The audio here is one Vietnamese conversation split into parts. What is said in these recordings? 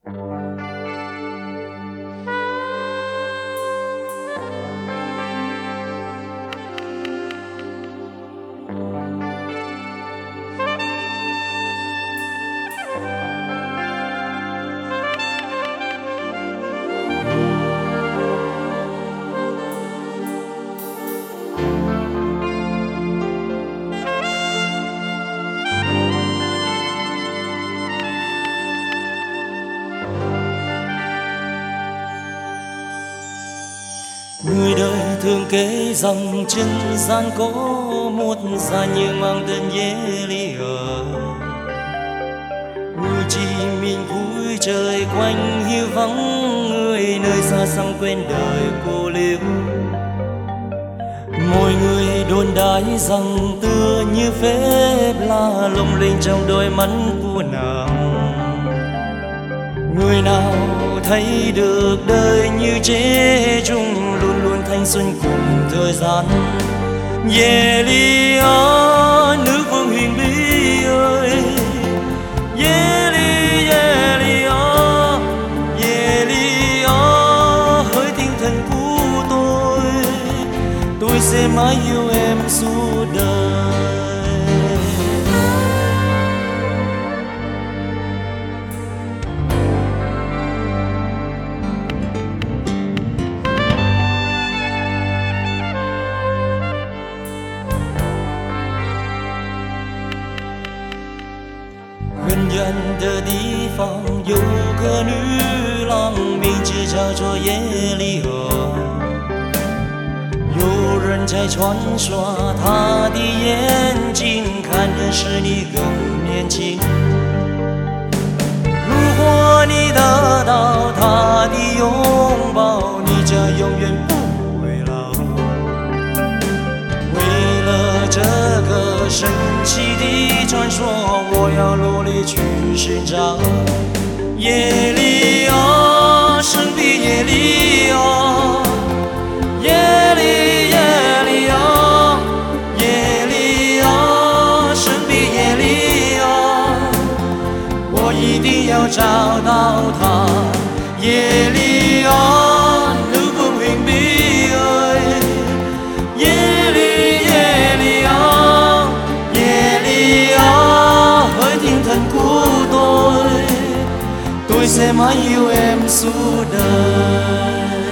Người đời thường kể rằng chân gian có một gia nhưng mang tên Giê-li-ơ. Người chỉ mình vui trời quanh hiu vắng, người nơi xa xăm quên đời cô liễu. Mọi người đồn đãi rằng tựa như phép la lung linh trong đôi mắt của nàng. Người nào thấy được đời như trẻ trung, luôn luôn thanh xuân cùng thời gian. Giê-li-ơ, nữ vương huyền bí ơi, Giê-li-ơ, Giê-li-ơ, hỡi thiên thần của tôi sẽ mãi yêu em suốt đời. Nguyên nhân的地方有个女郎，名字叫做耶利俄。有人在传说，她的眼睛看的是你更年轻。如果你得到她的拥抱，你将永远不会老。为了这个神奇的传说，我要努力去寻找。耶利俄，神秘耶利俄，耶利俄，耶利俄，神秘耶利俄，我一定要找到它。耶利俄，女vương huyền bí ơi,耶利俄，耶利俄，hỡi thiên thần của tôi sẽ mãi yêu em suốt đời.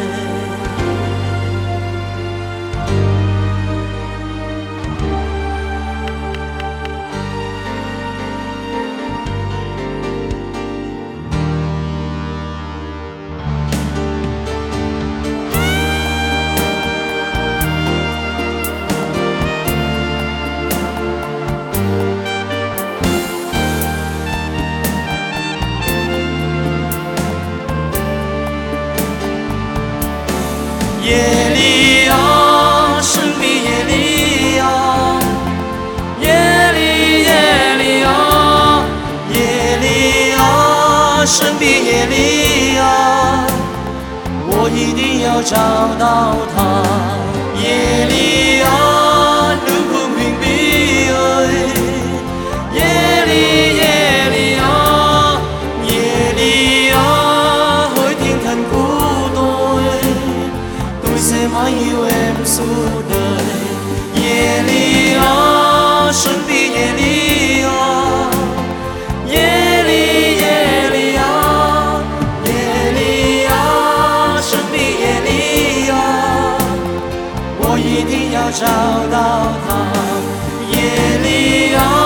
耶利俄，神秘耶利俄，耶利俄，耶利俄，神秘耶利俄，我一定要找到它。耶利俄，女vương huyền bí ơi,耶利俄，耶利俄，hỡi thiên thần của tôi sẽ mãi yêu em suốt đời.耶利俄，神秘耶利俄，耶利俄，耶利俄，神秘耶利俄，我一定要找到它。耶利俄。